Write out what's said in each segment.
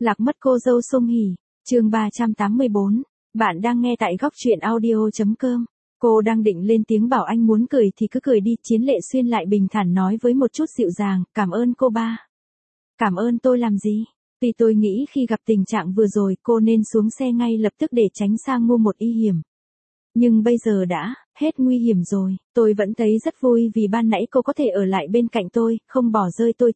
Lạc mất cô dâu Song Hỷ, chương 384. Bạn đang nghe tại góc truyện audio.com. Cô đang định lên tiếng bảo anh muốn cười thì cứ cười đi. Chiến Lệ Xuyên lại bình thản nói với một chút dịu dàng, cảm ơn cô ba. Cảm ơn tôi làm gì? Vì tôi nghĩ khi gặp tình trạng vừa rồi cô nên xuống xe ngay lập tức để tránh xa ngu một y hiểm. Nhưng bây giờ đã hết nguy hiểm rồi, tôi vẫn thấy rất vui vì ban nãy cô có thể ở lại bên cạnh tôi, không bỏ rơi tôi.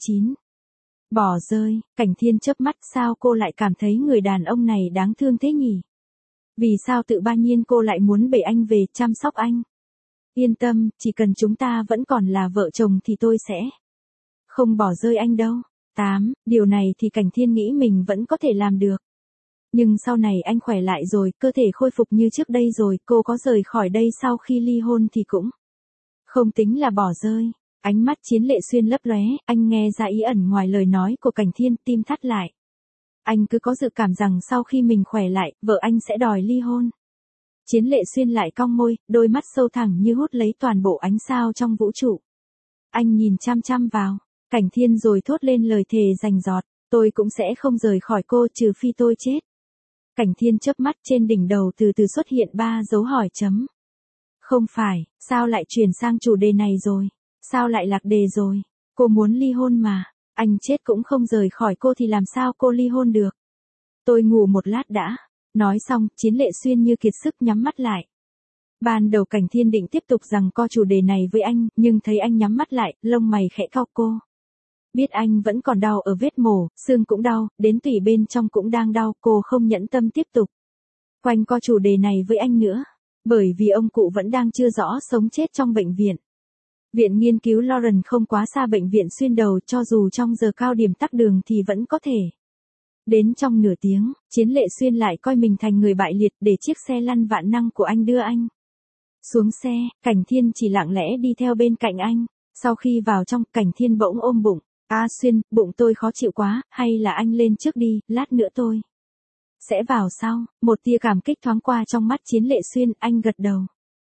Bỏ rơi, Cảnh Thiên chớp mắt, sao cô lại cảm thấy người đàn ông này đáng thương thế nhỉ? Vì sao tự ba nhiên cô lại muốn bể anh về chăm sóc anh? Yên tâm, chỉ cần chúng ta vẫn còn là vợ chồng thì tôi sẽ không bỏ rơi anh đâu. Điều này thì Cảnh Thiên nghĩ mình vẫn có thể làm được. Nhưng sau này anh khỏe lại rồi, cơ thể khôi phục như trước đây rồi, cô có rời khỏi đây sau khi ly hôn thì cũng không tính là bỏ rơi. Ánh mắt Chiến Lệ Xuyên lấp lóe, anh nghe ra ý ẩn ngoài lời nói của Cảnh Thiên, tim thắt lại. Anh cứ có dự cảm rằng sau khi mình khỏe lại, vợ anh sẽ đòi ly hôn. Chiến Lệ Xuyên lại cong môi, đôi mắt sâu thẳm như hút lấy toàn bộ ánh sao trong vũ trụ. Anh nhìn chăm chăm vào Cảnh Thiên rồi thốt lên lời thề rành rọt, tôi cũng sẽ không rời khỏi cô trừ phi tôi chết. Cảnh Thiên chớp mắt, trên đỉnh đầu từ từ xuất hiện 3 dấu hỏi chấm. Không phải, sao lại chuyển sang chủ đề này rồi? Sao lại lạc đề rồi? Cô muốn ly hôn mà, anh chết cũng không rời khỏi cô thì làm sao cô ly hôn được? Tôi ngủ một lát đã. Nói xong, Chiến Lệ Xuyên như kiệt sức nhắm mắt lại. Ban đầu Cảnh Thiên định tiếp tục giằng co chủ đề này với anh, nhưng thấy anh nhắm mắt lại, lông mày khẽ cau. Cô biết anh vẫn còn đau ở vết mổ, xương cũng đau, đến tủy bên trong cũng đang đau, cô không nhẫn tâm tiếp tục quanh co chủ đề này với anh nữa, bởi vì ông cụ vẫn đang chưa rõ sống chết trong bệnh viện. Viện nghiên cứu Lawrence không quá xa bệnh viện xuyên đầu, cho dù trong giờ cao điểm tắc đường thì vẫn có thể đến trong nửa tiếng. Chiến Lệ Xuyên lại coi mình thành người bại liệt, để chiếc xe lăn vạn năng của anh đưa anh xuống xe. Cảnh Thiên chỉ lặng lẽ đi theo bên cạnh anh. Sau khi vào trong, Cảnh Thiên bỗng ôm bụng. Xuyên, bụng tôi khó chịu quá, hay là anh lên trước đi, lát nữa tôi sẽ vào sau. Một tia cảm kích thoáng qua trong mắt Chiến Lệ Xuyên, anh gật đầu.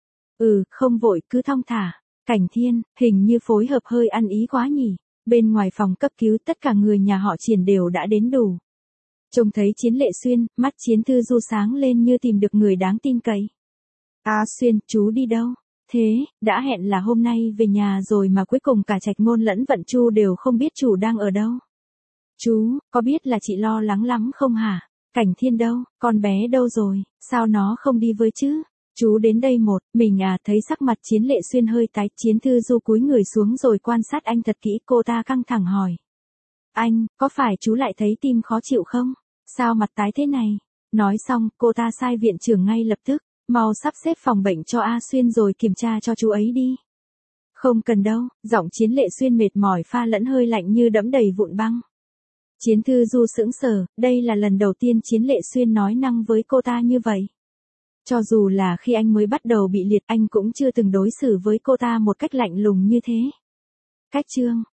Không vội, cứ thong thả. Cảnh Thiên, hình như phối hợp hơi ăn ý quá nhỉ. Bên ngoài phòng cấp cứu tất cả người nhà họ Triển đều đã đến đủ. Trông thấy Chiến Lệ Xuyên, mắt Chiến Thư Du sáng lên như tìm được người đáng tin cậy. Xuyên, chú đi đâu? Thế, đã hẹn là hôm nay về nhà rồi mà cuối cùng cả Trạch Ngôn lẫn Vận Chu đều không biết chủ đang ở đâu. Chú, có biết là chị lo lắng lắm không hả? Cảnh Thiên đâu, con bé đâu rồi, sao nó không đi với chứ? Chú đến đây mình thấy sắc mặt Chiến Lệ Xuyên hơi tái. Chiến Thư Du cúi người xuống rồi quan sát anh thật kỹ, cô ta căng thẳng hỏi. Anh, có phải chú lại thấy tim khó chịu không? Sao mặt tái thế này? Nói xong, cô ta sai viện trưởng ngay lập tức, mau sắp xếp phòng bệnh cho Xuyên rồi kiểm tra cho chú ấy đi. Không cần đâu, giọng Chiến Lệ Xuyên mệt mỏi pha lẫn hơi lạnh như đẫm đầy vụn băng. Chiến Thư Du sững sờ, đây là lần đầu tiên Chiến Lệ Xuyên nói năng với cô ta như vậy. Cho dù là khi anh mới bắt đầu bị liệt, anh cũng chưa từng đối xử với cô ta một cách lạnh lùng như thế. Cách chương